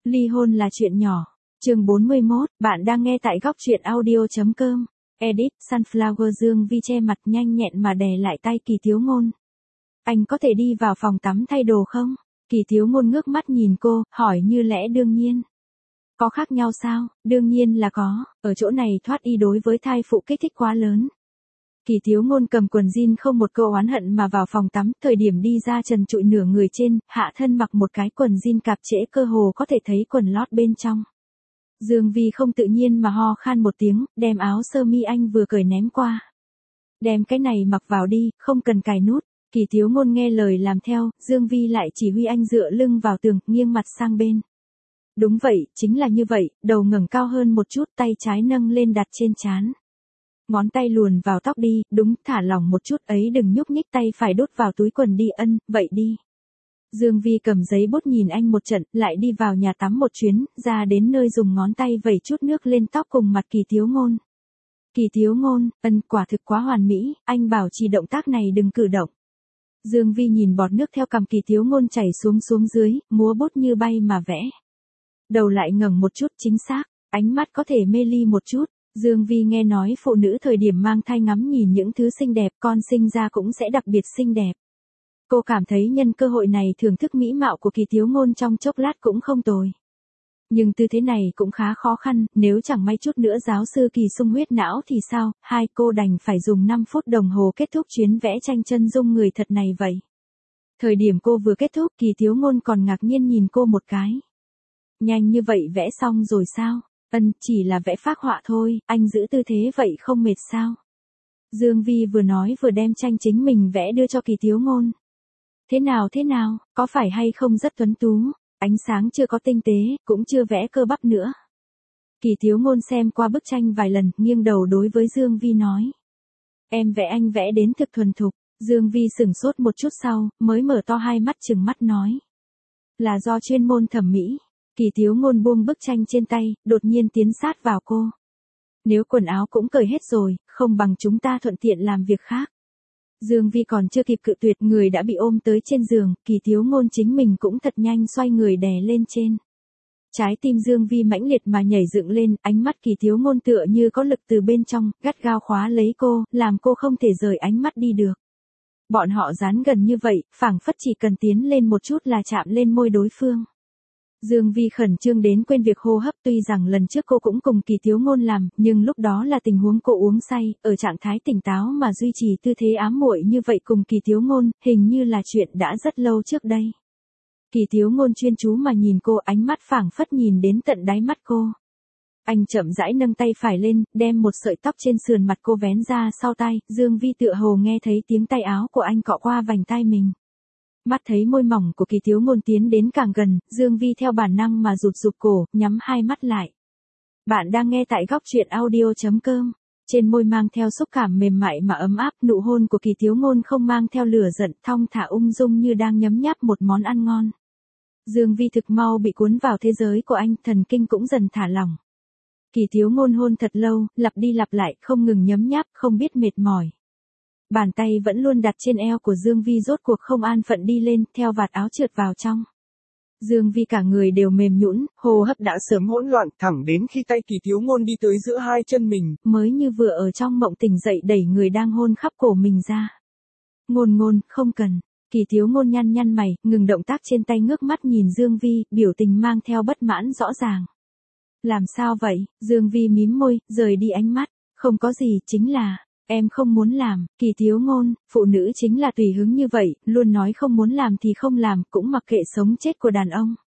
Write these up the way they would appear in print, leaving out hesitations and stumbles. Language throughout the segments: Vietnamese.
Ly hôn là chuyện nhỏ. Chương 41, bạn đang nghe tại góc truyện audio.com. Edit, Sunflower Dương Vi che mặt nhanh nhẹn mà đè lại tay Kỳ Thiếu Ngôn. Anh có thể đi vào phòng tắm thay đồ không? Kỳ Thiếu Ngôn ngước mắt nhìn cô, hỏi như lẽ đương nhiên. Có khác nhau sao? Đương nhiên là có, ở chỗ này thoát y đối với thai phụ kích thích quá lớn. Kỳ Thiếu Ngôn cầm quần jean không một câu oán hận mà vào phòng tắm, thời điểm đi ra trần trụi nửa người trên, hạ thân mặc một cái quần jean cạp trễ cơ hồ có thể thấy quần lót bên trong. Dương Vi không tự nhiên mà ho khan một tiếng, đem áo sơ mi anh vừa cởi ném qua. Đem cái này mặc vào đi, không cần cài nút. Kỳ Thiếu Ngôn nghe lời làm theo, Dương Vi lại chỉ huy anh dựa lưng vào tường, nghiêng mặt sang bên. Đúng vậy, chính là như vậy, đầu ngẩng cao hơn một chút, tay trái nâng lên đặt trên trán. Ngón tay luồn vào tóc đi, đúng, thả lỏng một chút ấy, đừng nhúc nhích, tay phải đút vào túi quần đi, vậy đi. Dương Vi cầm giấy bút nhìn anh một trận, lại đi vào nhà tắm một chuyến, ra đến nơi dùng ngón tay vẩy chút nước lên tóc cùng mặt Kỳ Thiếu Ngôn. Kỳ Thiếu Ngôn, quả thực quá hoàn mỹ, anh bảo trì động tác này đừng cử động. Dương Vi nhìn bọt nước theo cằm Kỳ Thiếu Ngôn chảy xuống dưới, múa bút như bay mà vẽ. Đầu lại ngẩng một chút, chính xác, ánh mắt có thể mê ly một chút. Dương Vi nghe nói phụ nữ thời điểm mang thai ngắm nhìn những thứ xinh đẹp, con sinh ra cũng sẽ đặc biệt xinh đẹp. Cô cảm thấy nhân cơ hội này thưởng thức mỹ mạo của Kỳ Thiếu Ngôn trong chốc lát cũng không tồi. Nhưng tư thế này cũng khá khó khăn, nếu chẳng may chút nữa giáo sư Kỳ sung huyết não thì sao, hai cô đành phải dùng 5 phút đồng hồ kết thúc chuyến vẽ tranh chân dung người thật này vậy. Thời điểm cô vừa kết thúc, Kỳ Thiếu Ngôn còn ngạc nhiên nhìn cô một cái. Nhanh như vậy vẽ xong rồi sao? Chỉ là vẽ phác họa thôi, anh giữ tư thế vậy không mệt sao? Dương Vi vừa nói vừa đem tranh chính mình vẽ đưa cho Kỳ Thiếu Ngôn. Thế nào, có phải hay không rất tuấn tú, ánh sáng chưa có tinh tế, cũng chưa vẽ cơ bắp nữa. Kỳ Thiếu Ngôn xem qua bức tranh vài lần, nghiêng đầu đối với Dương Vi nói. Em vẽ anh vẽ đến thực thuần thục. Dương Vi sửng sốt một chút sau, mới mở to hai mắt trừng mắt nói. Là do chuyên môn thẩm mỹ. Kỳ Thiếu Ngôn buông bức tranh trên tay, đột nhiên tiến sát vào cô. Nếu quần áo cũng cởi hết rồi, không bằng chúng ta thuận tiện làm việc khác. Dương Vi còn chưa kịp cự tuyệt, người đã bị ôm tới trên giường, Kỳ Thiếu Ngôn chính mình cũng thật nhanh xoay người đè lên trên. Trái tim Dương Vi mãnh liệt mà nhảy dựng lên, ánh mắt Kỳ Thiếu Ngôn tựa như có lực từ bên trong, gắt gao khóa lấy cô, làm cô không thể rời ánh mắt đi được. Bọn họ dán gần như vậy, phảng phất chỉ cần tiến lên một chút là chạm lên môi đối phương. Dương Vi khẩn trương đến quên việc hô hấp, tuy rằng lần trước cô cũng cùng Kỳ Thiếu Ngôn làm, nhưng lúc đó là tình huống cô uống say, ở trạng thái tỉnh táo mà duy trì tư thế ám muội như vậy cùng Kỳ Thiếu Ngôn, hình như là chuyện đã rất lâu trước đây. Kỳ Thiếu Ngôn chuyên chú mà nhìn cô, ánh mắt phảng phất nhìn đến tận đáy mắt cô. Anh chậm rãi nâng tay phải lên, đem một sợi tóc trên sườn mặt cô vén ra sau tai, Dương Vi tựa hồ nghe thấy tiếng tay áo của anh cọ qua vành tai mình. Mắt thấy môi mỏng của Kỳ Thiếu Ngôn tiến đến càng gần, Dương Vi theo bản năng mà rụt cổ, nhắm hai mắt lại. Bạn đang nghe tại góc truyện audio.com. Trên môi mang theo xúc cảm mềm mại mà ấm áp, nụ hôn của Kỳ Thiếu Ngôn không mang theo lửa giận, thong thả ung dung như đang nhấm nháp một món ăn ngon. Dương Vi thực mau bị cuốn vào thế giới của anh, thần kinh cũng dần thả lỏng. Kỳ Thiếu Ngôn hôn thật lâu, lặp đi lặp lại, không ngừng nhấm nháp, không biết mệt mỏi. Bàn tay vẫn luôn đặt trên eo của Dương Vi rốt cuộc không an phận đi lên, theo vạt áo trượt vào trong. Dương Vi cả người đều mềm nhũn, hô hấp đã sớm hỗn loạn, thẳng đến khi tay Kỳ Thiếu Ngôn đi tới giữa hai chân mình, mới như vừa ở trong mộng tỉnh dậy đẩy người đang hôn khắp cổ mình ra. Ngôn, không cần. Kỳ Thiếu Ngôn nhăn mày, ngừng động tác trên tay, ngước mắt nhìn Dương Vi, biểu tình mang theo bất mãn rõ ràng. Làm sao vậy? Dương Vi mím môi, rời đi ánh mắt. Không có gì, chính là... Em không muốn làm. Kỳ Thiếu Ngôn, phụ nữ chính là tùy hứng như vậy, luôn nói không muốn làm thì không làm, cũng mặc kệ sống chết của đàn ông.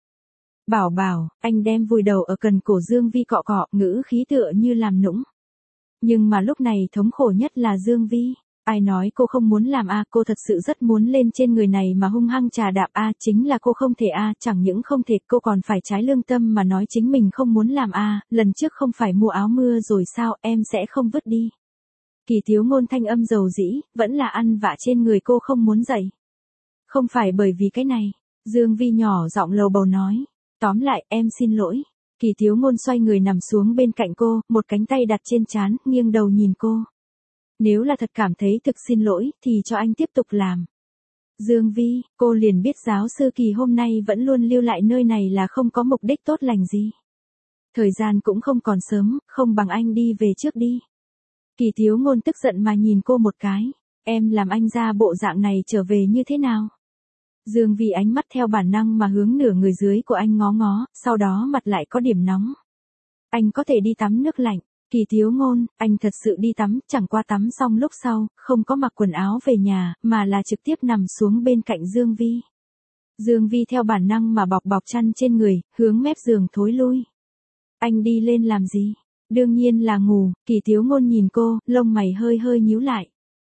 Bảo, anh đem vùi đầu ở cần cổ Dương Vi cọ cọ, ngữ khí tựa như làm nũng. Nhưng mà lúc này thống khổ nhất là Dương Vi. Ai nói cô không muốn làm cô thật sự rất muốn lên trên người này mà hung hăng trà đạp chính là cô không thể chẳng những không thể, cô còn phải trái lương tâm mà nói chính mình không muốn làm lần trước không phải mua áo mưa rồi sao, em sẽ không vứt đi. Kỳ Thiếu Ngôn thanh âm dầu dĩ, vẫn là ăn vạ trên người cô không muốn dậy. Không phải bởi vì cái này, Dương Vi nhỏ giọng lầu bầu nói. Tóm lại, em xin lỗi. Kỳ Thiếu Ngôn xoay người nằm xuống bên cạnh cô, một cánh tay đặt trên trán, nghiêng đầu nhìn cô. Nếu là thật cảm thấy thực xin lỗi, thì cho anh tiếp tục làm. Dương Vi, cô liền biết giáo sư Kỳ hôm nay vẫn luôn lưu lại nơi này là không có mục đích tốt lành gì. Thời gian cũng không còn sớm, không bằng anh đi về trước đi. Kỳ Thiếu Ngôn tức giận mà nhìn cô một cái. Em làm anh ra bộ dạng này trở về như thế nào? Dương Vi ánh mắt theo bản năng mà hướng nửa người dưới của anh ngó ngó, sau đó mặt lại có điểm nóng. Anh có thể đi tắm nước lạnh. Kỳ Thiếu Ngôn, anh thật sự đi tắm, chẳng qua tắm xong lúc sau, không có mặc quần áo về nhà, mà là trực tiếp nằm xuống bên cạnh Dương Vi. Dương Vi theo bản năng mà bọc bọc chăn trên người, hướng mép giường thối lui. Anh đi lên làm gì? Đương nhiên là ngủ. Kỳ Thiếu Ngôn nhìn cô, lông mày hơi hơi nhíu lại.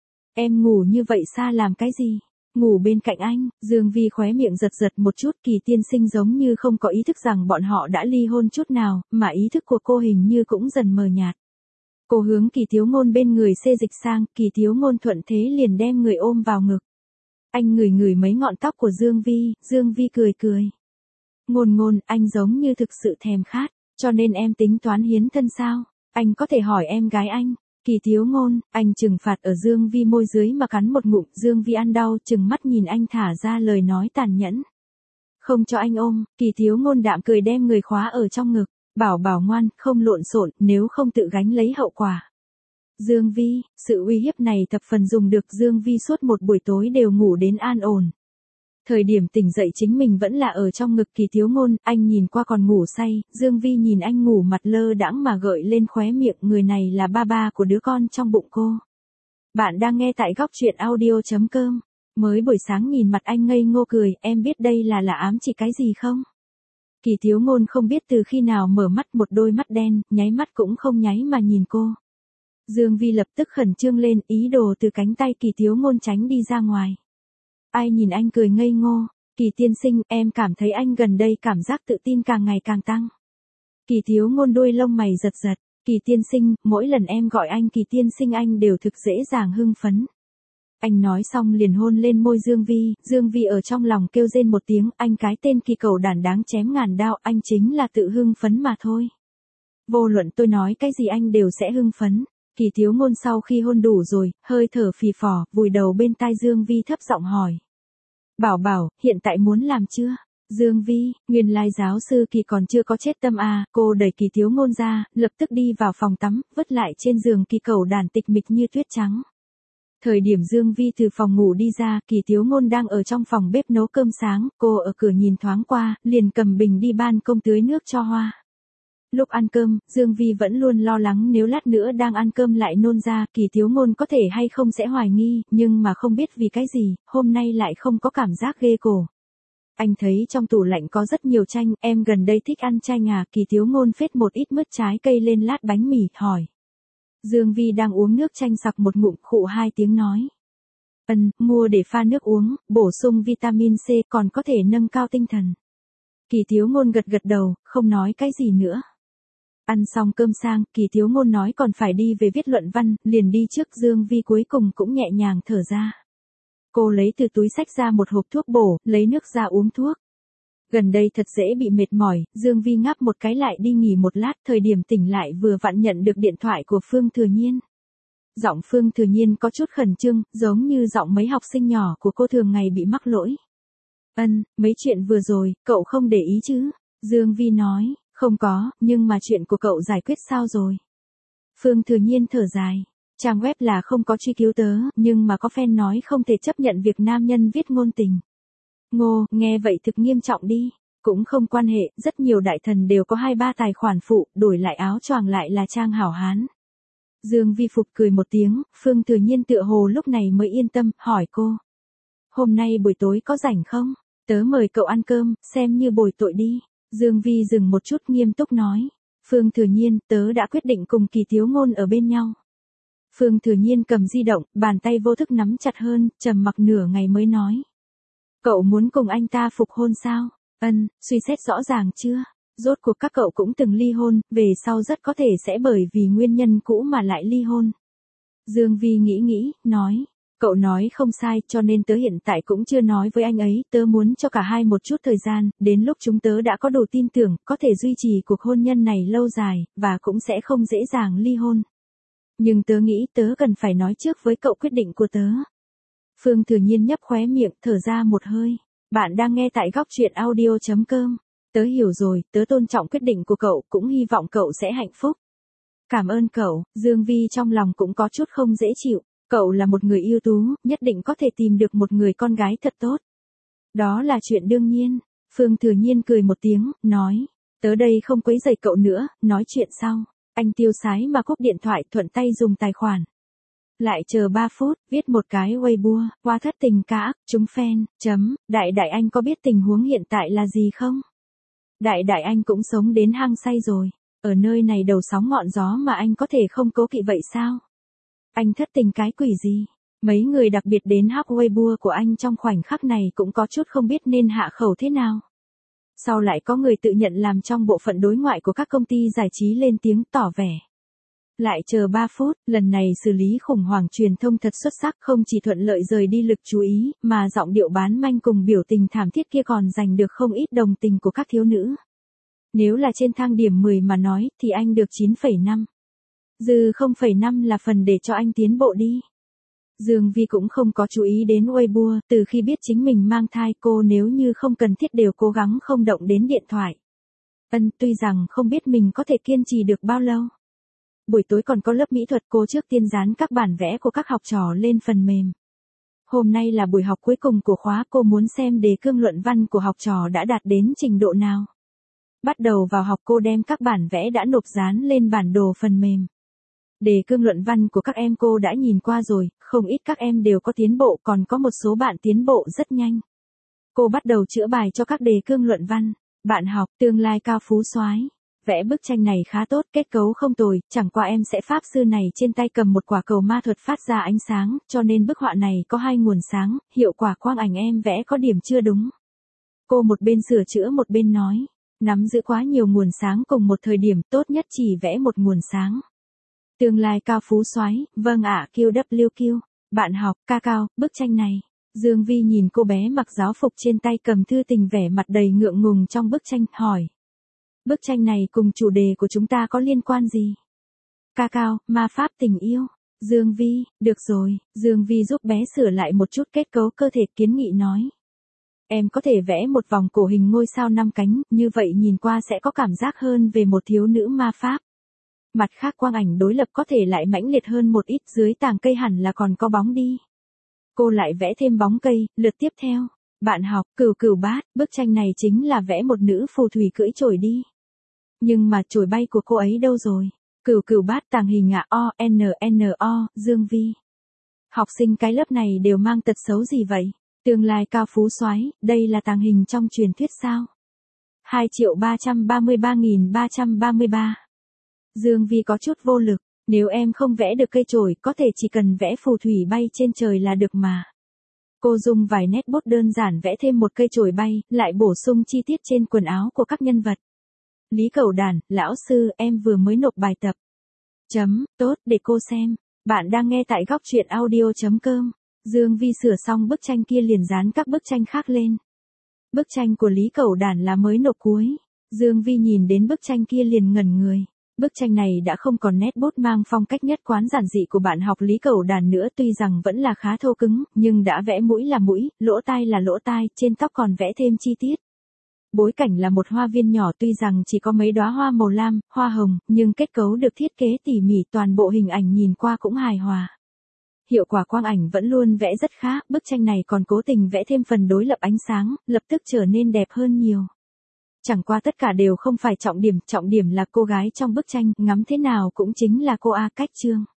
Em ngủ như vậy xa làm cái gì? Ngủ bên cạnh anh. Dương Vi khóe miệng giật giật một chút. Kỳ tiên sinh giống như không có ý thức rằng bọn họ đã ly hôn chút nào, mà ý thức của cô hình như cũng dần mờ nhạt. Cô hướng Kỳ Thiếu Ngôn bên người xê dịch sang, Kỳ Thiếu Ngôn thuận thế liền đem người ôm vào ngực. Anh ngửi ngửi mấy ngọn tóc của Dương Vi cười cười. Ngôn Ngôn, anh giống như thực sự thèm khát, cho nên em tính toán hiến thân sao? Anh có thể hỏi em gái anh. Kỳ Thiếu Ngôn, anh trừng phạt ở Dương Vi môi dưới mà cắn một ngụm, Dương Vi ăn đau, trừng mắt nhìn anh thả ra lời nói tàn nhẫn. Không cho anh ôm, Kỳ Thiếu Ngôn đạm cười đem người khóa ở trong ngực. Bảo bảo ngoan, không lộn xộn, nếu không tự gánh lấy hậu quả. Dương Vi, sự uy hiếp này thập phần dùng được. Dương Vi suốt một buổi tối đều ngủ đến an ổn. Thời điểm tỉnh dậy chính mình vẫn là ở trong ngực Kỳ Thiếu Ngôn, anh nhìn qua còn ngủ say, Dương Vi nhìn anh ngủ mặt lơ đãng mà gợi lên khóe miệng, người này là ba ba của đứa con trong bụng cô. Bạn đang nghe tại góc truyện audio.com. Mới buổi sáng nhìn mặt anh ngây ngô cười, em biết đây là ám chỉ cái gì không? Kỳ Thiếu Ngôn không biết từ khi nào mở mắt, một đôi mắt đen, nháy mắt cũng không nháy mà nhìn cô. Dương Vi lập tức khẩn trương lên, ý đồ từ cánh tay Kỳ Thiếu Ngôn tránh đi ra ngoài. Ai nhìn anh cười ngây ngô, Kỳ tiên sinh, em cảm thấy anh gần đây cảm giác tự tin càng ngày càng tăng. Kỳ Thiếu Ngôn đuôi lông mày giật giật, Kỳ tiên sinh, mỗi lần em gọi anh Kỳ tiên sinh anh đều thực dễ dàng hưng phấn. Anh nói xong liền hôn lên môi Dương Vi ở trong lòng kêu rên một tiếng, anh cái tên Kỳ cẩu đản đáng chém ngàn đao, anh chính là tự hưng phấn mà thôi. Vô luận tôi nói cái gì anh đều sẽ hưng phấn. Kỳ Thiếu Ngôn sau khi hôn đủ rồi, hơi thở phì phò, vùi đầu bên tai Dương Vi thấp giọng hỏi. Bảo bảo, hiện tại muốn làm chưa? Dương Vi, nguyên lai giáo sư Kỳ còn chưa có chết tâm à, cô đẩy Kỳ Thiếu Ngôn ra, lập tức đi vào phòng tắm, vứt lại trên giường Kỳ cẩu đản tịch mịch như tuyết trắng. Thời điểm Dương Vi từ phòng ngủ đi ra, Kỳ Thiếu Ngôn đang ở trong phòng bếp nấu cơm sáng, cô ở cửa nhìn thoáng qua, liền cầm bình đi ban công tưới nước cho hoa. Lúc ăn cơm, Dương Vi vẫn luôn lo lắng nếu lát nữa đang ăn cơm lại nôn ra, Kỳ Thiếu Ngôn có thể hay không sẽ hoài nghi, nhưng mà không biết vì cái gì, hôm nay lại không có cảm giác ghê cổ. Anh thấy trong tủ lạnh có rất nhiều chanh, em gần đây thích ăn chanh à? Kỳ Thiếu Ngôn phết một ít mứt trái cây lên lát bánh mì, hỏi. Dương Vi đang uống nước chanh sặc một ngụm, khụ hai tiếng nói. Mua để pha nước uống, bổ sung vitamin C, còn có thể nâng cao tinh thần. Kỳ Thiếu Ngôn gật gật đầu, không nói cái gì nữa. Ăn xong cơm sang, Kỳ Thiếu Ngôn nói còn phải đi về viết luận văn, liền đi trước. Dương Vi cuối cùng cũng nhẹ nhàng thở ra. Cô lấy từ túi xách ra một hộp thuốc bổ, lấy nước ra uống thuốc. Gần đây thật dễ bị mệt mỏi, Dương Vi ngáp một cái lại đi nghỉ một lát, thời điểm tỉnh lại vừa vặn nhận được điện thoại của Phương Thừa Nhiên. Giọng Phương Thừa Nhiên có chút khẩn trương, giống như giọng mấy học sinh nhỏ của cô thường ngày bị mắc lỗi. Mấy chuyện vừa rồi, cậu không để ý chứ? Dương Vi nói, không có, nhưng mà chuyện của cậu giải quyết sao rồi? Phương Thừa Nhiên thở dài. Trang web là không có truy cứu tớ, nhưng mà có fan nói không thể chấp nhận việc nam nhân viết ngôn tình. Ngô, nghe vậy thực nghiêm trọng đi. Cũng không quan hệ, rất nhiều đại thần đều có 2-3 tài khoản phụ, đổi lại áo choàng lại là trang hảo hán. Dương Vi phục cười một tiếng, Phương Thừa Nhiên tựa hồ lúc này mới yên tâm, hỏi cô. Hôm nay buổi tối có rảnh không? Tớ mời cậu ăn cơm, xem như bồi tội đi. Dương Vi dừng một chút nghiêm túc nói. Phương Thừa Nhiên, tớ đã quyết định cùng Kỳ Thiếu Ngôn ở bên nhau. Phương Thừa Nhiên cầm di động, bàn tay vô thức nắm chặt hơn, trầm mặc nửa ngày mới nói. Cậu muốn cùng anh ta phục hôn sao? Suy xét rõ ràng chưa? Rốt cuộc các cậu cũng từng ly hôn, về sau rất có thể sẽ bởi vì nguyên nhân cũ mà lại ly hôn. Dương Vi nghĩ, nói. Cậu nói không sai, cho nên tớ hiện tại cũng chưa nói với anh ấy, tớ muốn cho cả hai một chút thời gian, đến lúc chúng tớ đã có đủ tin tưởng, có thể duy trì cuộc hôn nhân này lâu dài, và cũng sẽ không dễ dàng ly hôn. Nhưng tớ nghĩ tớ cần phải nói trước với cậu quyết định của tớ. Phương Thừa Nhiên nhấp khóe miệng, thở ra một hơi. Bạn đang nghe tại góc truyện audio.com. Tớ hiểu rồi, tớ tôn trọng quyết định của cậu, cũng hy vọng cậu sẽ hạnh phúc. Cảm ơn cậu, Dương Vi trong lòng cũng có chút không dễ chịu. Cậu là một người ưu tú, nhất định có thể tìm được một người con gái thật tốt. Đó là chuyện đương nhiên. Phương Thừa Nhiên cười một tiếng, nói. Tớ đây không quấy rầy cậu nữa, nói chuyện sau. Anh tiêu sái mà cúp điện thoại, thuận tay dùng tài khoản. Lại chờ 3 phút, viết một cái Weibo, qua thất tình ca ác, chúng fan, đại đại anh có biết tình huống hiện tại là gì không? Đại đại anh cũng sống đến hang say rồi, ở nơi này đầu sóng ngọn gió mà anh có thể không cố kỵ vậy sao? Anh thất tình cái quỷ gì? Mấy người đặc biệt đến hack Weibo của anh trong khoảnh khắc này cũng có chút không biết nên hạ khẩu thế nào. Sau lại có người tự nhận làm trong bộ phận đối ngoại của các công ty giải trí lên tiếng tỏ vẻ. Lại chờ 3 phút, lần này xử lý khủng hoảng truyền thông thật xuất sắc, không chỉ thuận lợi rời đi lực chú ý, mà giọng điệu bán manh cùng biểu tình thảm thiết kia còn giành được không ít đồng tình của các thiếu nữ. Nếu là trên thang điểm 10 mà nói, thì anh được 9,5. Dư 0,5 là phần để cho anh tiến bộ đi. Dương Vi cũng không có chú ý đến Weibo, từ khi biết chính mình mang thai cô nếu như không cần thiết đều cố gắng không động đến điện thoại. Tuy rằng không biết mình có thể kiên trì được bao lâu. Buổi tối còn có lớp mỹ thuật, cô trước tiên dán các bản vẽ của các học trò lên phần mềm. Hôm nay là buổi học cuối cùng của khóa, cô muốn xem đề cương luận văn của học trò đã đạt đến trình độ nào. Bắt đầu vào học cô đem các bản vẽ đã nộp dán lên bản đồ phần mềm. Đề cương luận văn của các em cô đã nhìn qua rồi, không ít các em đều có tiến bộ, còn có một số bạn tiến bộ rất nhanh. Cô bắt đầu chữa bài cho các đề cương luận văn. Bạn học, tương lai cao phú soái. Vẽ bức tranh này khá tốt, kết cấu không tồi, chẳng qua em sẽ pháp sư này trên tay cầm một quả cầu ma thuật phát ra ánh sáng, cho nên bức họa này có 2 nguồn sáng, hiệu quả quang ảnh em vẽ có điểm chưa đúng. Cô một bên sửa chữa một bên nói, nắm giữ quá nhiều nguồn sáng cùng một thời điểm, tốt nhất chỉ vẽ một nguồn sáng. Tương lai cao phú soái, vâng ạ, QWQ. Bạn học, ca cao, bức tranh này. Dương Vi nhìn cô bé mặc giáo phục trên tay cầm thư tình vẻ mặt đầy ngượng ngùng trong bức tranh, hỏi. Bức tranh này cùng chủ đề của chúng ta có liên quan gì? Ca cao, ma pháp tình yêu. Dương Vi, được rồi, Dương Vi giúp bé sửa lại một chút kết cấu cơ thể, kiến nghị nói. Em có thể vẽ một vòng cổ hình ngôi sao 5 cánh, như vậy nhìn qua sẽ có cảm giác hơn về một thiếu nữ ma pháp. Mặt khác quang ảnh đối lập có thể lại mãnh liệt hơn một ít, dưới tàng cây hẳn là còn có bóng đi. Cô lại vẽ thêm bóng cây, lượt tiếp theo. Bạn học, cừu cừu bát, bức tranh này chính là vẽ một nữ phù thủy cưỡi chổi đi. Nhưng mà chổi bay của cô ấy đâu rồi? Cừu cừu bát tàng hình ạ O, Dương Vi. Học sinh cái lớp này đều mang tật xấu gì vậy? Tương lai cao phú soái, đây là tàng hình trong truyền thuyết sao? 2.333.333. Dương Vi có chút vô lực, nếu em không vẽ được cây chổi, có thể chỉ cần vẽ phù thủy bay trên trời là được mà. Cô dùng vài nét bút đơn giản vẽ thêm một cây chổi bay, lại bổ sung chi tiết trên quần áo của các nhân vật. Lý Cẩu Đản, lão sư, em vừa mới nộp bài tập. Tốt, để cô xem. Bạn đang nghe tại góc truyện audio.com. Dương Vi sửa xong bức tranh kia liền dán các bức tranh khác lên. Bức tranh của Lý Cẩu Đản là mới nộp cuối. Dương Vi nhìn đến bức tranh kia liền ngẩn người. Bức tranh này đã không còn nét bút mang phong cách nhất quán giản dị của bạn học Lý Cẩu Đản nữa, tuy rằng vẫn là khá thô cứng, nhưng đã vẽ mũi là mũi, lỗ tai là lỗ tai, trên tóc còn vẽ thêm chi tiết. Bối cảnh là một hoa viên nhỏ, tuy rằng chỉ có mấy đóa hoa màu lam, hoa hồng, nhưng kết cấu được thiết kế tỉ mỉ, toàn bộ hình ảnh nhìn qua cũng hài hòa. Hiệu quả quang ảnh vẫn luôn vẽ rất khá, bức tranh này còn cố tình vẽ thêm phần đối lập ánh sáng, lập tức trở nên đẹp hơn nhiều. Chẳng qua tất cả đều không phải trọng điểm là cô gái trong bức tranh, ngắm thế nào cũng chính là cô A Cách Trương.